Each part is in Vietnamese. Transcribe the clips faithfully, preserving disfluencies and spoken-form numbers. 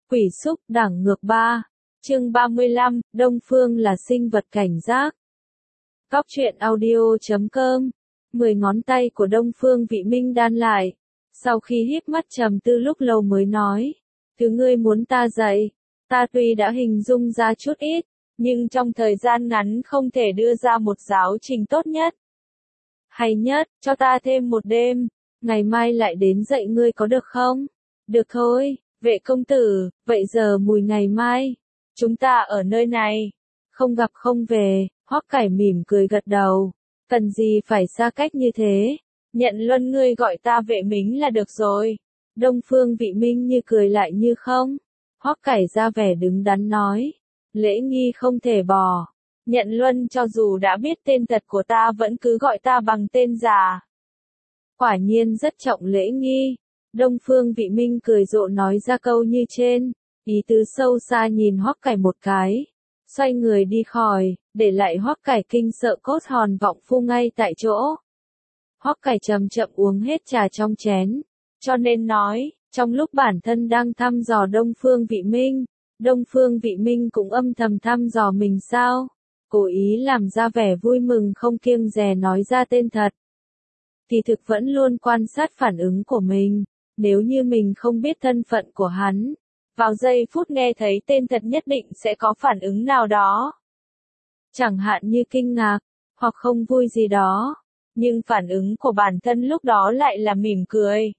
Quỷ xúc đẳng ngược ba. Chương ba mươi lăm, Đông Phương là sinh vật cảnh giác. Cóc truyện audio chấm com. Mười ngón tay của Đông Phương Vị Minh đan lại. Sau khi híp mắt trầm tư lúc lâu mới nói. Thứ ngươi muốn ta dạy, ta tuy đã hình dung ra chút ít, nhưng trong thời gian ngắn không thể đưa ra một giáo trình tốt nhất. Hay nhất, cho ta thêm một đêm, ngày mai lại đến dạy ngươi có được không? Được thôi, vệ công tử, vậy giờ mùi ngày mai, chúng ta ở nơi này, không gặp không về. Hoắc Cải mỉm cười gật đầu, cần gì phải xa cách như thế, nhận luân ngươi gọi ta vệ mính là được rồi. Đông Phương Vị Minh như cười lại như không. Hoắc Cải ra vẻ đứng đắn nói, lễ nghi không thể bỏ. Nhận luân cho dù đã biết tên thật của ta vẫn cứ gọi ta bằng tên già. Quả nhiên rất trọng lễ nghi. Đông Phương Vị Minh cười rộ nói ra câu như trên, ý tứ sâu xa nhìn Hoắc Cải một cái, xoay người đi khỏi, để lại Hoắc Cải kinh sợ cốt hòn vọng phu ngay tại chỗ. Hoắc Cải chậm chậm uống hết trà trong chén, cho nên nói, trong lúc bản thân đang thăm dò Đông Phương Vị Minh, Đông Phương Vị Minh cũng âm thầm thăm dò mình sao, cố ý làm ra vẻ vui mừng không kiêng dè nói ra tên thật. Thì thực vẫn luôn quan sát phản ứng của mình, nếu như mình không biết thân phận của hắn, vào giây phút nghe thấy tên thật nhất định sẽ có phản ứng nào đó. Chẳng hạn như kinh ngạc, hoặc không vui gì đó, nhưng phản ứng của bản thân lúc đó lại là mỉm cười.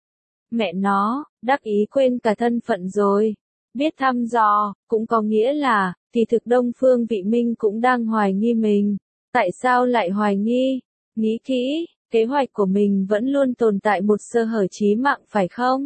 Mẹ nó, đắc ý quên cả thân phận rồi. Biết thăm dò, cũng có nghĩa là, thì thực Đông Phương Vị Minh cũng đang hoài nghi mình. Tại sao lại hoài nghi? Nghĩ kỹ, kế hoạch của mình vẫn luôn tồn tại một sơ hở chí mạng phải không?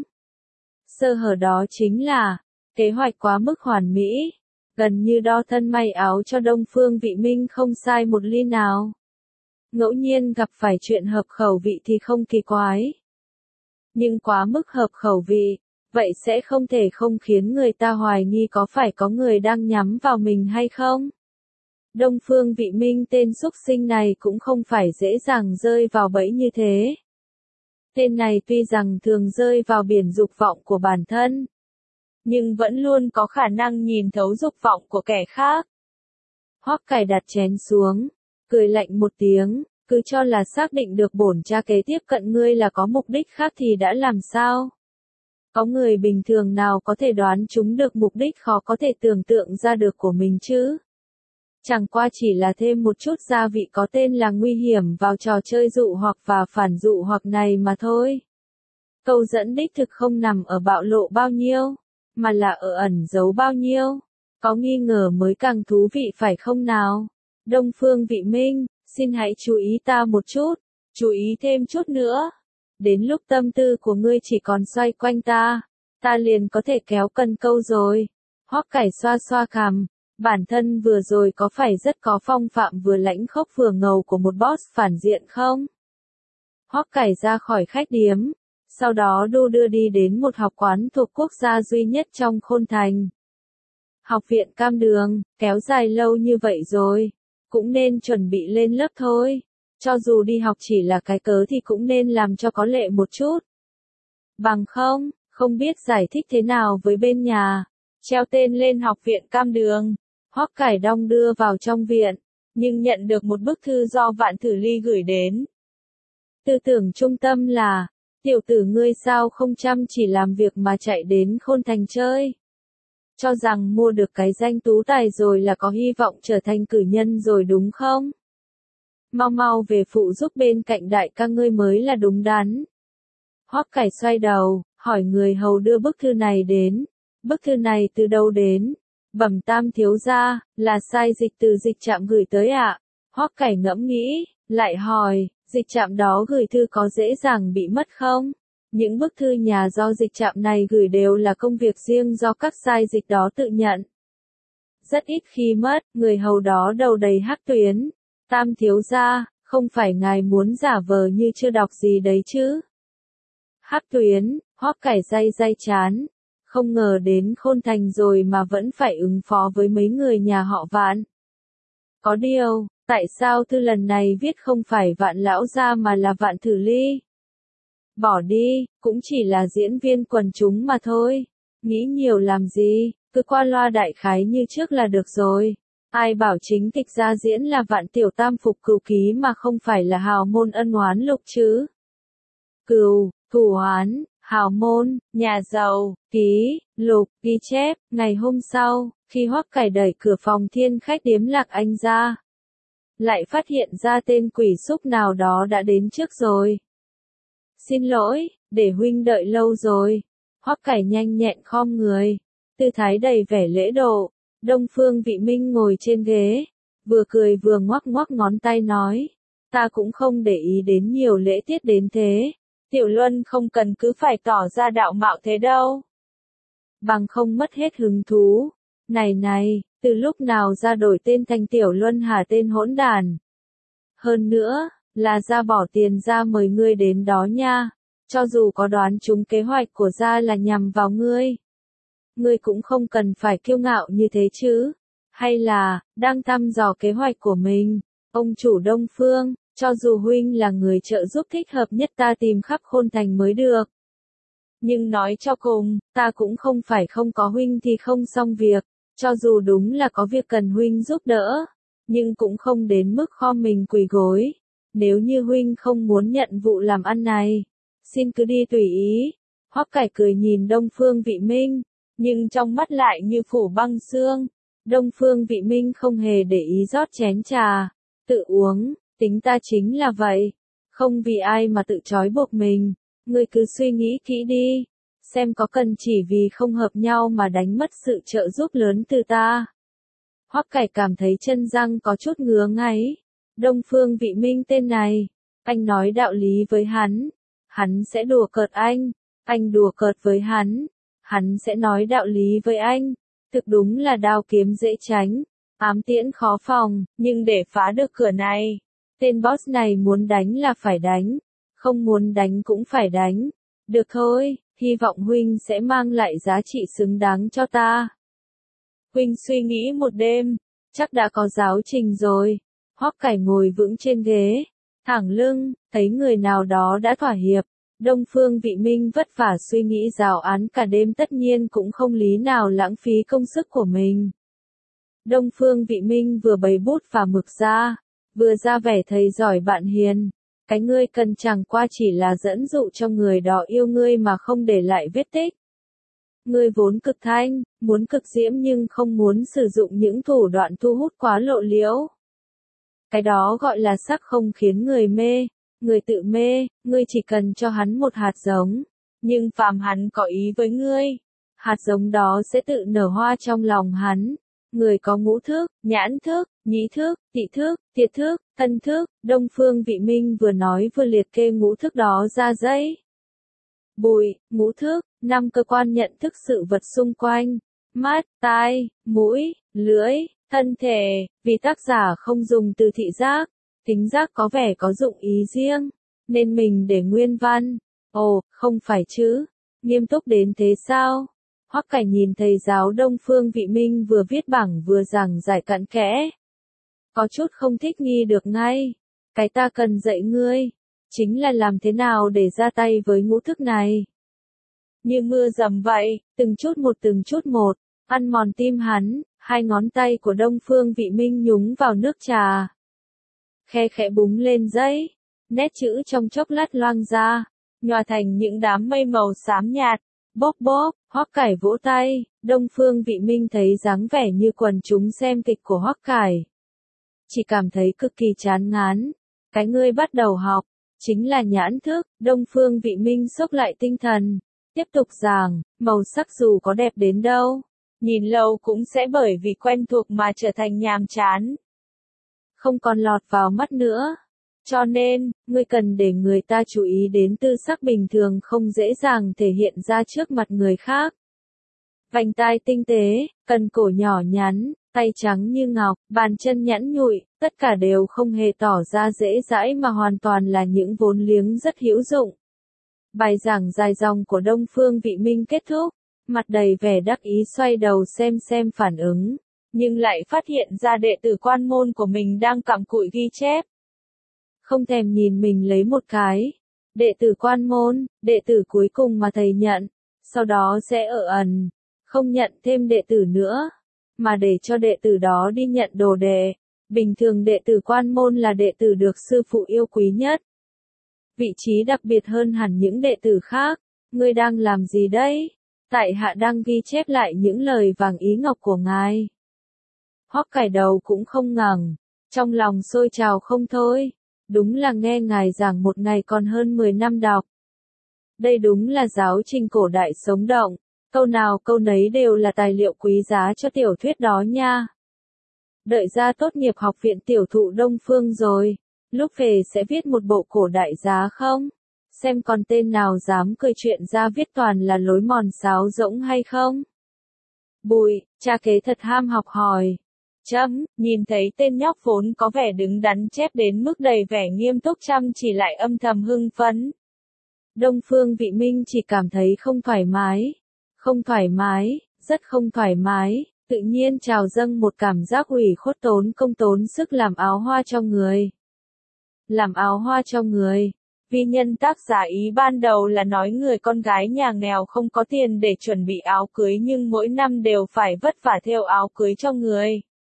Sơ hở đó chính là, kế hoạch quá mức hoàn mỹ, gần như đo thân may áo cho Đông Phương Vị Minh không sai một ly nào. Ngẫu nhiên gặp phải chuyện hợp khẩu vị thì không kỳ quái. Nhưng quá mức hợp khẩu vị, vậy sẽ không thể không khiến người ta hoài nghi có phải có người đang nhắm vào mình hay không. Đông Phương Vị Minh tên xúc sinh này cũng không phải dễ dàng rơi vào bẫy như thế. Tên này tuy rằng thường rơi vào biển dục vọng của bản thân, nhưng vẫn luôn có khả năng nhìn thấu dục vọng của kẻ khác. Hoắc Cải đặt chén xuống, cười lạnh một tiếng, cứ cho là xác định được bổn cha kế tiếp cận ngươi là có mục đích khác thì đã làm sao? Có người bình thường nào có thể đoán trúng được mục đích khó có thể tưởng tượng ra được của mình chứ? Chẳng qua chỉ là thêm một chút gia vị có tên là nguy hiểm vào trò chơi dụ hoặc và phản dụ hoặc này mà thôi. Câu dẫn đích thực không nằm ở bạo lộ bao nhiêu, mà là ở ẩn giấu bao nhiêu. Có nghi ngờ mới càng thú vị phải không nào? Đông Phương Vị Minh, xin hãy chú ý ta một chút, chú ý thêm chút nữa. Đến lúc tâm tư của ngươi chỉ còn xoay quanh ta, ta liền có thể kéo cần câu rồi. Hoắc Cải xoa xoa cằm, bản thân vừa rồi có phải rất có phong phạm vừa lãnh khốc vừa ngầu của một boss phản diện không? Hoắc Cải ra khỏi khách điếm, sau đó đu đưa đi đến một học quán thuộc quốc gia duy nhất trong Khôn Thành. Học viện Cam Đường, kéo dài lâu như vậy rồi, cũng nên chuẩn bị lên lớp thôi. Cho dù đi học chỉ là cái cớ thì cũng nên làm cho có lệ một chút. Bằng không, không biết giải thích thế nào với bên nhà. Treo tên lên học viện Cam Đường. Hoắc Cải đong đưa vào trong viện, nhưng nhận được một bức thư do Vạn Thử Ly gửi đến. Tư tưởng trung tâm là, tiểu tử ngươi sao không chăm chỉ làm việc mà chạy đến Khôn Thành chơi. Cho rằng mua được cái danh tú tài rồi là có hy vọng trở thành cử nhân rồi đúng không? Mau mau về phụ giúp bên cạnh đại ca ngươi mới là đúng đắn. Hoắc Cải xoay đầu, hỏi người hầu đưa bức thư này đến. Bức thư này từ đâu đến? Bẩm tam thiếu gia, là sai dịch từ dịch trạm gửi tới ạ. À? Hoắc Cải ngẫm nghĩ, lại hỏi, dịch trạm đó gửi thư có dễ dàng bị mất không? Những bức thư nhà do dịch trạm này gửi đều là công việc riêng do các sai dịch đó tự nhận. Rất ít khi mất, người hầu đó đầu đầy hắc tuyến. Tam thiếu gia, không phải ngài muốn giả vờ như chưa đọc gì đấy chứ? Hắc tuyến, Hoắc Cải day day chán. Không ngờ đến Khôn Thành rồi mà vẫn phải ứng phó với mấy người nhà họ Vạn. Có điều, tại sao thư lần này viết không phải Vạn lão gia mà là Vạn Thử Ly? Bỏ đi, cũng chỉ là diễn viên quần chúng mà thôi. Nghĩ nhiều làm gì, cứ qua loa đại khái như trước là được rồi. Ai bảo chính kịch gia diễn là Vạn Tiểu Tam phục cửu ký mà không phải là hào môn ân oán lục chứ. Cửu, thủ oán, hào môn, nhà giàu, ký, lục, ghi chép. Ngày hôm sau, khi Hoắc Cải đẩy cửa phòng Thiên Khách điếm Lạc Anh ra, lại phát hiện ra tên quỷ xúc nào đó đã đến trước rồi. Xin lỗi, để huynh đợi lâu rồi. Hoắc Cải nhanh nhẹn khom người, tư thái đầy vẻ lễ độ. Đông Phương Vị Minh ngồi trên ghế, vừa cười vừa ngoắc ngoắc ngón tay nói, ta cũng không để ý đến nhiều lễ tiết đến thế. Tiểu Luân không cần cứ phải tỏ ra đạo mạo thế đâu. Bằng không mất hết hứng thú. Này này, từ lúc nào ra đổi tên thành Tiểu Luân hả tên hỗn đàn. Hơn nữa, là ra bỏ tiền ra mời ngươi đến đó nha. Cho dù có đoán trúng kế hoạch của gia là nhằm vào ngươi. Ngươi cũng không cần phải kiêu ngạo như thế chứ. Hay là, đang thăm dò kế hoạch của mình. Ông chủ Đông Phương, cho dù huynh là người trợ giúp thích hợp nhất ta tìm khắp Khôn Thành mới được. Nhưng nói cho cùng, ta cũng không phải không có huynh thì không xong việc. Cho dù đúng là có việc cần huynh giúp đỡ, nhưng cũng không đến mức kho mình quỳ gối. Nếu như huynh không muốn nhận vụ làm ăn này, xin cứ đi tùy ý. Hoắc Cải cười nhìn Đông Phương Vị Minh, nhưng trong mắt lại như phủ băng xương. Đông Phương Vị Minh không hề để ý rót chén trà, tự uống, tính ta chính là vậy, không vì ai mà tự trói buộc mình. Ngươi cứ suy nghĩ kỹ đi, xem có cần chỉ vì không hợp nhau mà đánh mất sự trợ giúp lớn từ ta. Hoắc Cải cảm thấy chân răng có chút ngứa ngáy. Đông Phương Vị Minh tên này, anh nói đạo lý với hắn, hắn sẽ đùa cợt anh, anh đùa cợt với hắn, hắn sẽ nói đạo lý với anh. Thực đúng là đao kiếm dễ tránh, ám tiễn khó phòng, nhưng để phá được cửa này, tên boss này muốn đánh là phải đánh, không muốn đánh cũng phải đánh. Được thôi, hy vọng huynh sẽ mang lại giá trị xứng đáng cho ta. Huynh suy nghĩ một đêm, chắc đã có giáo trình rồi. Hoắc Cải ngồi vững trên ghế, thẳng lưng, thấy người nào đó đã thỏa hiệp. Đông Phương Vị Minh vất vả suy nghĩ giáo án cả đêm tất nhiên cũng không lý nào lãng phí công sức của mình. Đông Phương Vị Minh vừa bày bút và mực ra, vừa ra vẻ thầy giỏi bạn hiền. Cái ngươi cần chẳng qua chỉ là dẫn dụ cho người đó yêu ngươi mà không để lại vết tích. Ngươi vốn cực thanh, muốn cực diễm nhưng không muốn sử dụng những thủ đoạn thu hút quá lộ liễu. Cái đó gọi là sắc không khiến người mê. Người tự mê, ngươi chỉ cần cho hắn một hạt giống. Nhưng phàm hắn có ý với ngươi, hạt giống đó sẽ tự nở hoa trong lòng hắn. Người có ngũ thức, nhãn thức, nhĩ thức, tị thức, thiệt thức, thân thức. Đông Phương Vị Minh vừa nói vừa liệt kê ngũ thức đó ra giấy. Bụi, ngũ thức, năm cơ quan nhận thức sự vật xung quanh. Mắt, tai, mũi, lưỡi, thân thể. Vì tác giả không dùng từ thị giác, tính giác có vẻ có dụng ý riêng, nên mình để nguyên văn. Ồ, không phải chứ, nghiêm túc đến thế sao? Hoắc Cải nhìn thầy giáo Đông Phương Vị Minh vừa viết bảng vừa giảng giải cặn kẽ. Có chút không thích nghi được ngay. Cái ta cần dạy ngươi, chính là làm thế nào để ra tay với ngũ thức này. Như mưa dầm vậy, từng chút một từng chút một, ăn mòn tim hắn. Hai ngón tay của Đông Phương Vị Minh nhúng vào nước trà, khe khẽ búng lên giấy, nét chữ trong chốc lát loang ra, nhòa thành những đám mây màu xám nhạt. Bốp bốp, Hoắc Cải vỗ tay. Đông Phương Vị Minh thấy dáng vẻ như quần chúng xem kịch của Hoắc Cải, chỉ cảm thấy cực kỳ chán ngán. Cái ngươi bắt đầu học, chính là nhãn thức. Đông Phương Vị Minh xốc lại tinh thần, tiếp tục giảng, màu sắc dù có đẹp đến đâu, nhìn lâu cũng sẽ bởi vì quen thuộc mà trở thành nhàm chán, không còn lọt vào mắt nữa. Cho nên, ngươi cần để người ta chú ý đến tư sắc bình thường không dễ dàng thể hiện ra trước mặt người khác. Vành tai tinh tế, cần cổ nhỏ nhắn, tay trắng như ngọc, bàn chân nhẵn nhụi, tất cả đều không hề tỏ ra dễ dãi mà hoàn toàn là những vốn liếng rất hữu dụng. Bài giảng dài dòng của Đông Phương Vị Minh kết thúc, mặt đầy vẻ đắc ý xoay đầu xem xem phản ứng, nhưng lại phát hiện ra đệ tử quan môn của mình đang cặm cụi ghi chép. Không thèm nhìn mình lấy một cái. Đệ tử quan môn, đệ tử cuối cùng mà thầy nhận. sau đó sẽ ở ẩn, không nhận thêm đệ tử nữa, mà để cho đệ tử đó đi nhận đồ đệ. Bình thường đệ tử quan môn là đệ tử được sư phụ yêu quý nhất. Vị trí đặc biệt hơn hẳn những đệ tử khác. Ngươi đang làm gì đấy? Tại hạ đang ghi chép lại những lời vàng ý ngọc của ngài. Hoắc Cải đầu cũng không ngẩng, trong lòng sôi trào không thôi. Đúng là nghe ngài giảng một ngày còn hơn mười năm đọc. Đây đúng là giáo trình cổ đại sống động, câu nào câu nấy đều là tài liệu quý giá cho tiểu thuyết đó nha. Đợi ra tốt nghiệp học viện tiểu thụ Đông Phương rồi, lúc về sẽ viết một bộ cổ đại giá không? Xem còn tên nào dám cười chuyện ra viết toàn là lối mòn sáo rỗng hay không? Bùi, cha kế thật ham học hỏi. Chấm, nhìn thấy tên nhóc vốn có vẻ đứng đắn chép đến mức đầy vẻ nghiêm túc chăm chỉ lại âm thầm hưng phấn. Đông Phương Vị Minh chỉ cảm thấy không thoải mái. Không thoải mái, rất không thoải mái, tự nhiên trào dâng một cảm giác ủy khuất tốn công tốn sức làm áo hoa cho người. Làm áo hoa cho người. Vi nhân tác giả ý ban đầu là nói người con gái nhà nghèo không có tiền để chuẩn bị áo cưới nhưng mỗi năm đều phải vất vả thêu áo cưới cho người.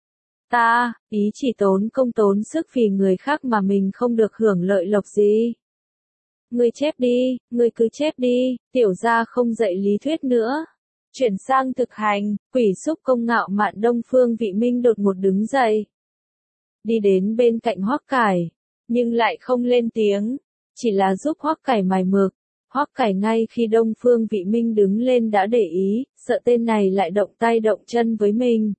Ta, ý chỉ tốn công tốn sức vì người khác mà mình không được hưởng lợi lộc gì. Ngươi chép đi, ngươi cứ chép đi, tiểu gia không dạy lý thuyết nữa. Chuyển sang thực hành, quỷ xúc công ngạo mạn Đông Phương Vị Minh đột ngột đứng dậy. Đi đến bên cạnh Hoắc Cải, nhưng lại không lên tiếng, chỉ là giúp Hoắc Cải mài mực. Hoắc Cải ngay khi Đông Phương Vị Minh đứng lên đã để ý, sợ tên này lại động tay động chân với mình.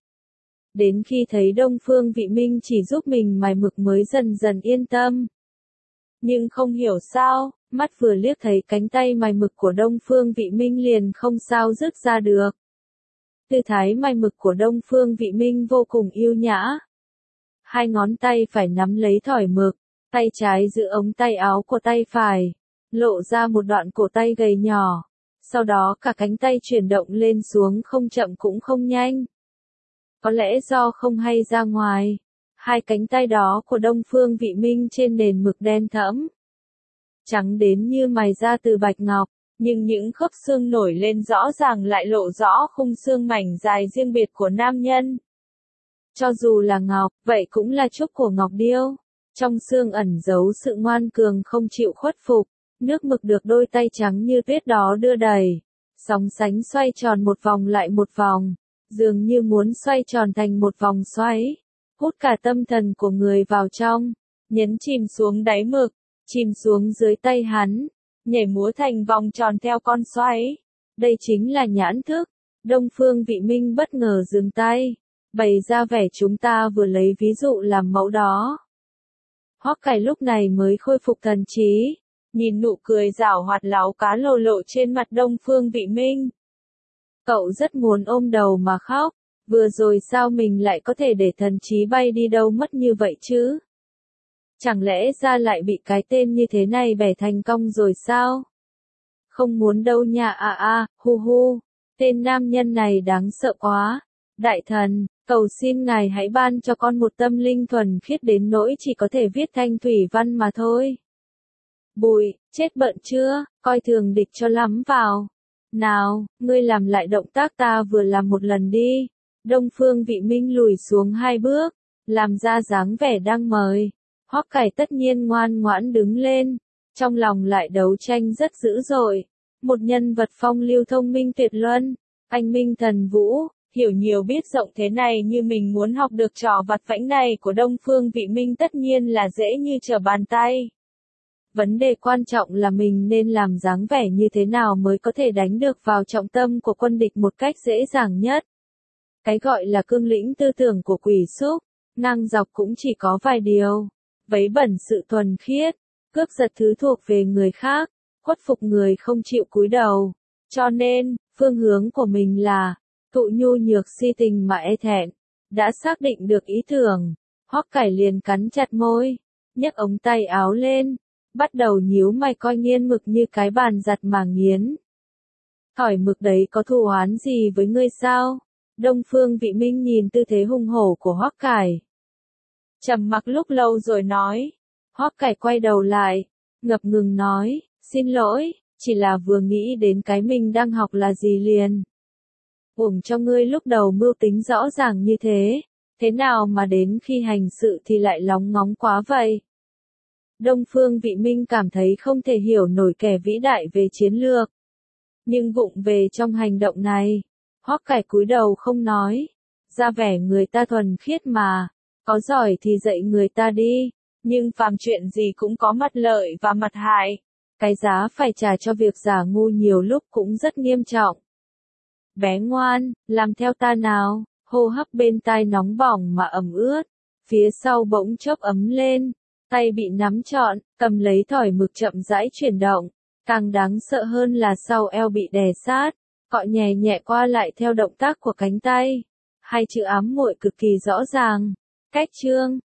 Đến khi thấy Đông Phương Vị Minh chỉ giúp mình mài mực mới dần dần yên tâm. Nhưng không hiểu sao, mắt vừa liếc thấy cánh tay mài mực của Đông Phương Vị Minh liền không sao dứt ra được. Tư thái mài mực của Đông Phương Vị Minh vô cùng yêu nhã. Hai ngón tay phải nắm lấy thỏi mực, tay trái giữ ống tay áo của tay phải, lộ ra một đoạn cổ tay gầy nhỏ. Sau đó cả cánh tay chuyển động lên xuống không chậm cũng không nhanh. Có lẽ do không hay ra ngoài, hai cánh tay đó của Đông Phương Vị Minh trên nền mực đen thẫm, trắng đến như mài ra từ bạch ngọc, nhưng những khớp xương nổi lên rõ ràng lại lộ rõ khung xương mảnh dài riêng biệt của nam nhân. Cho dù là ngọc, vậy cũng là trúc của ngọc điêu. Trong xương ẩn giấu sự ngoan cường không chịu khuất phục, nước mực được đôi tay trắng như tuyết đó đưa đẩy, sóng sánh xoay tròn một vòng lại một vòng, dường như muốn xoay tròn thành một vòng xoáy, hút cả tâm thần của người vào trong, nhấn chìm xuống đáy mực, chìm xuống dưới tay hắn, nhảy múa thành vòng tròn theo con xoáy. Đây chính là nhãn thức. Đông Phương Vị Minh bất ngờ dừng tay, bày ra vẻ chúng ta vừa lấy ví dụ làm mẫu đó. Hoắc Cải lúc này mới khôi phục thần trí, nhìn nụ cười giảo hoạt láo cá lộ lộ trên mặt Đông Phương Vị Minh. Cậu rất muốn ôm đầu mà khóc, vừa rồi sao mình lại có thể để thần trí bay đi đâu mất như vậy chứ? Chẳng lẽ ra lại bị cái tên như thế này bẻ thành cong rồi sao? Không muốn đâu nha à à, hu hu, tên nam nhân này đáng sợ quá. Đại thần, cầu xin ngài hãy ban cho con một tâm linh thuần khiết đến nỗi chỉ có thể viết thanh thủy văn mà thôi. Bùi, chết bận chưa, coi thường địch cho lắm vào. Nào, ngươi làm lại động tác ta vừa làm một lần đi. Đông Phương Vị Minh lùi xuống hai bước, làm ra dáng vẻ đang mời. Hoắc Cải tất nhiên ngoan ngoãn đứng lên, trong lòng lại đấu tranh rất dữ dội. Một nhân vật phong lưu thông minh tuyệt luân, anh minh thần vũ, hiểu nhiều biết rộng thế này như mình muốn học được trò vặt vãnh này của Đông Phương Vị Minh tất nhiên là dễ như trở bàn tay. Vấn đề quan trọng là mình nên làm dáng vẻ như thế nào mới có thể đánh được vào trọng tâm của quân địch một cách dễ dàng nhất. Cái gọi là cương lĩnh tư tưởng của quỷ xúc, ngang dọc cũng chỉ có vài điều. Vấy bẩn sự thuần khiết, cướp giật thứ thuộc về người khác, khuất phục người không chịu cúi đầu. Cho nên, phương hướng của mình là, thụ nhu nhược si tình mà e thẹn. Đã xác định được ý tưởng, Hoắc Cải liền cắn chặt môi, nhấc ống tay áo lên, bắt đầu nhíu mày coi nghiên mực như cái bàn giặt mà nghiến. Hỏi mực đấy có thù oán gì với ngươi sao? Đông Phương Vị Minh nhìn tư thế hung hổ của Hoắc Cải, trầm mặc lúc lâu rồi nói. Hoắc Cải quay đầu lại, ngập ngừng nói, xin lỗi, chỉ là vừa nghĩ đến cái mình đang học là gì liền. Uổng cho ngươi lúc đầu mưu tính rõ ràng như thế, thế nào mà đến khi hành sự thì lại lóng ngóng quá vậy? Đông Phương Vị Minh cảm thấy không thể hiểu nổi kẻ vĩ đại về chiến lược. Nhưng vụng về trong hành động này, Hoắc Cải cúi đầu không nói, ra vẻ người ta thuần khiết mà, có giỏi thì dạy người ta đi, nhưng phàm chuyện gì cũng có mặt lợi và mặt hại, cái giá phải trả cho việc giả ngu nhiều lúc cũng rất nghiêm trọng. Bé ngoan, làm theo ta nào, hô hấp bên tai nóng bỏng mà ẩm ướt, phía sau bỗng chốc ấm lên, tay bị nắm trọn, cầm lấy thỏi mực chậm rãi chuyển động, càng đáng sợ hơn là sau eo bị đè sát, cọ nhẹ nhẹ qua lại theo động tác của cánh tay. Hai chữ ám muội cực kỳ rõ ràng. Cách chương